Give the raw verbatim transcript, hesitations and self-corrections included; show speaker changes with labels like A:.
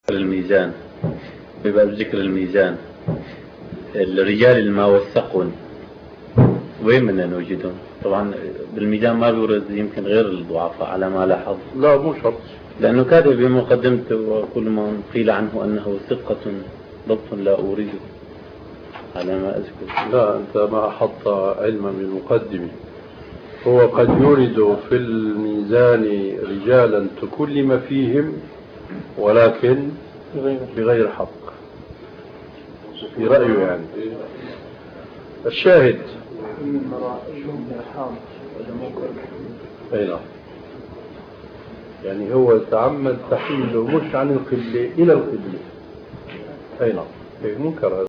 A: الميزان، بباب ذكر الميزان الرجال اللي ما وثقون وين بدنا نوجدهم؟ طبعا بالميزان ما بيورد يمكن غير الضعفاء على ما لاحظ.
B: لا مو شرط،
A: لأنه كاتب بمقدمته وكل من قيل عنه أنه ثقة ضبط لا أورده على ما أذكر.
B: لا أنت ما أحط علما بالمقدمة. هو قد يورد في الميزان رجالا تكلم فيهم ولكن بغير حق في رأيه يعني. الشاهد أي نعم، يعني هو تعمد تحويله مش عن القبلة إلى القبلة. أي نعم، منكر هذا.